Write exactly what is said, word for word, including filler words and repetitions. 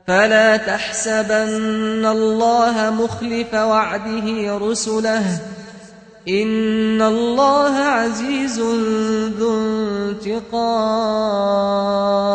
فلا تحسبن الله مخلف وعده رسله إن الله عزيز ذو انتقام.